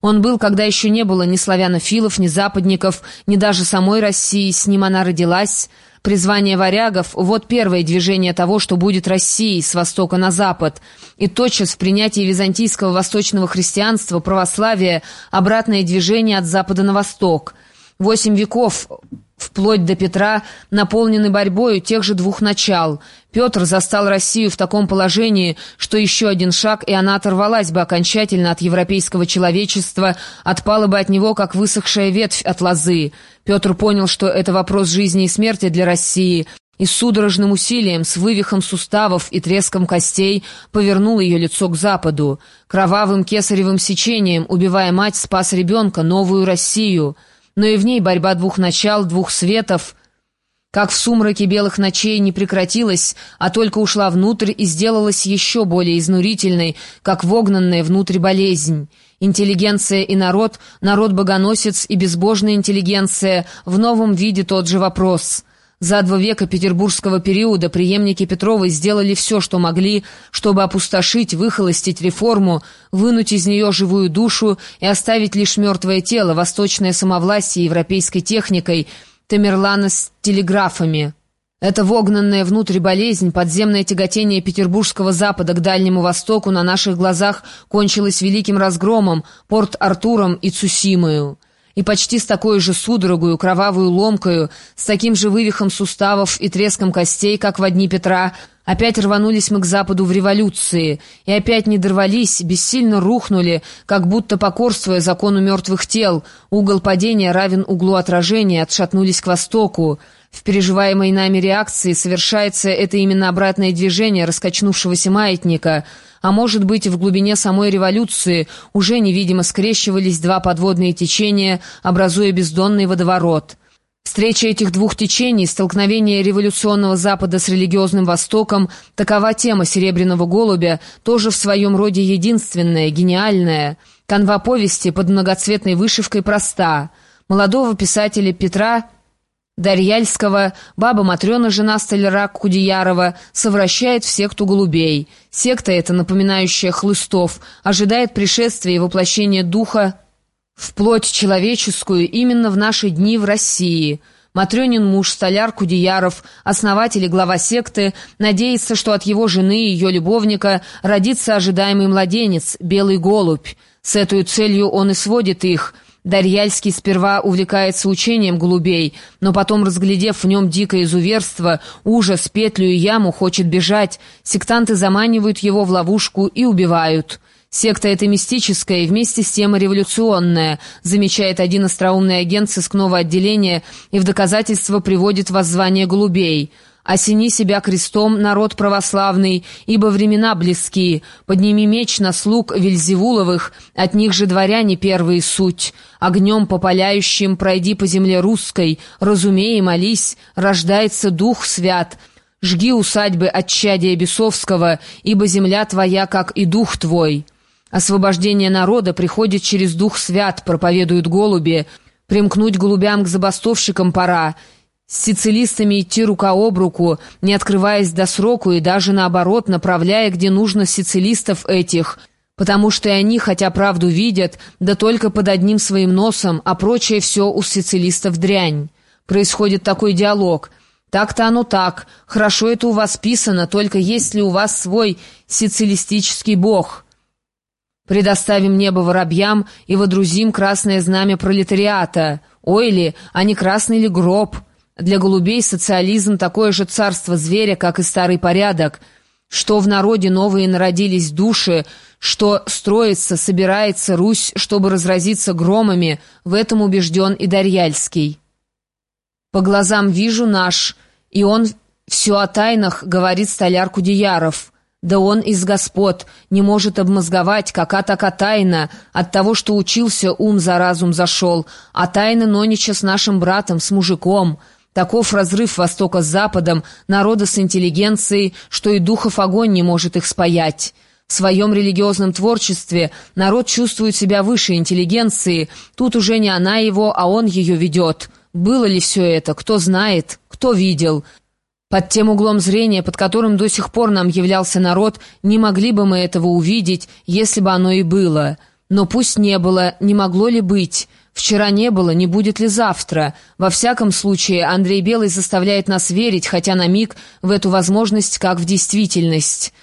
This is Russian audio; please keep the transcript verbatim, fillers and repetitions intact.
Он был, когда еще не было ни славянофилов, ни западников, ни даже самой России, с ним она родилась. Призвание варягов — вот первое движение того, что будет Россией с востока на запад. И тотчас в принятии византийского восточного христианства, православия, обратное движение от запада на восток. Восемь веков, вплоть до Петра, наполнены борьбою тех же двух начал. Петр застал Россию в таком положении, что еще один шаг, и она оторвалась бы окончательно от европейского человечества, отпала бы от него, как высохшая ветвь от лозы. Петр понял, что это вопрос жизни и смерти для России, и с судорожным усилием, с вывихом суставов и треском костей повернул ее лицо к западу. Кровавым кесаревым сечением, убивая мать, спас ребенка, новую Россию. Но и в ней борьба двух начал, двух светов, как в сумраке белых ночей, не прекратилась, а только ушла внутрь и сделалась еще более изнурительной, как вогнанная внутрь болезнь. Интеллигенция и народ, народ-богоносец и безбожная интеллигенция, в новом виде тот же вопрос. За два века петербургского периода преемники Петровой сделали все, что могли, чтобы опустошить, выхолостить реформу, вынуть из нее живую душу и оставить лишь мертвое тело, восточное самовластие европейской техникой, Тамерлана с телеграфами. Это вогнанная внутрь болезнь, подземное тяготение петербургского запада к Дальнему Востоку на наших глазах кончилось великим разгромом, Порт-Артуром и Цусимою. И почти с такой же судорогою, кровавую ломкою, с таким же вывихом суставов и треском костей, как во дни Петра, опять рванулись мы к западу в революции, и опять не дорвались, бессильно рухнули, как будто покорствуя закону мертвых тел, угол падения равен углу отражения, отшатнулись к востоку. В переживаемой нами реакции совершается это именно обратное движение раскачнувшегося маятника, а может быть, в глубине самой революции уже невидимо скрещивались два подводные течения, образуя бездонный водоворот. Встреча этих двух течений, столкновение революционного Запада с религиозным Востоком – такова тема «Серебряного голубя», тоже в своем роде единственная, гениальная. Канва повести под многоцветной вышивкой проста. Молодого писателя Петра Дарьяльского баба Матрена, жена столяра Кудеярова, совращает в секту голубей. Секта эта, напоминающая хлыстов, ожидает пришествия и воплощения духа в плоть человеческую именно в наши дни в России. Матрёнин муж, столяр Кудеяров, основатель и глава секты, надеется, что от его жены и ее любовника родится ожидаемый младенец, белый голубь. С этой целью он и сводит их. Дарьяльский сперва увлекается учением голубей, но потом, разглядев в нем дикое изуверство, ужас, петлю и яму, хочет бежать. Сектанты заманивают его в ловушку и убивают. Секта эта мистическая и вместе с тем революционная, замечает один остроумный агент сыскного отделения и в доказательство приводит воззвание голубей. «Осени себя крестом, народ православный, ибо времена близки. Подними меч на слуг Вельзевуловых, от них же дворяне первые суть. Огнем попаляющим пройди по земле русской, разумей и молись, рождается Дух Свят. Жги усадьбы от чадия бесовского, ибо земля твоя, как и Дух твой». Освобождение народа приходит через Дух Свят, проповедуют голуби. Примкнуть голубям к забастовщикам пора. С сицилистами идти рука об руку, не открываясь до сроку и даже наоборот, направляя, где нужно, сицилистов этих, потому что и они, хотя правду видят, да только под одним своим носом, а прочее все у сицилистов дрянь. Происходит такой диалог. Так-то оно так, хорошо это у вас писано, только есть ли у вас свой сицилистический бог? Предоставим небо воробьям и водрузим красное знамя пролетариата. Ой ли, а не красный ли гроб? Для голубей социализм такое же царство зверя, как и старый порядок. Что в народе новые народились души, что строится, собирается Русь, чтобы разразиться громами, в этом убежден и Дарьяльский. По глазам вижу наш, и он все о тайнах, говорит столяр Кудеяров. Да он из господ, не может обмозговать, кака така тайна, от того, что учился, ум за разум зашел, а тайны нонича с нашим братом, с мужиком. Таков разрыв Востока с Западом, народа с интеллигенцией, что и духов огонь не может их спаять. В своем религиозном творчестве народ чувствует себя выше интеллигенции, тут уже не она его, а он ее ведет. Было ли все это, кто знает, кто видел? Под тем углом зрения, под которым до сих пор нам являлся народ, не могли бы мы этого увидеть, если бы оно и было. Но пусть не было, не могло ли быть? Вчера не было, не будет ли завтра? Во всяком случае, Андрей Белый заставляет нас верить, хотя на миг, в эту возможность, как в действительность.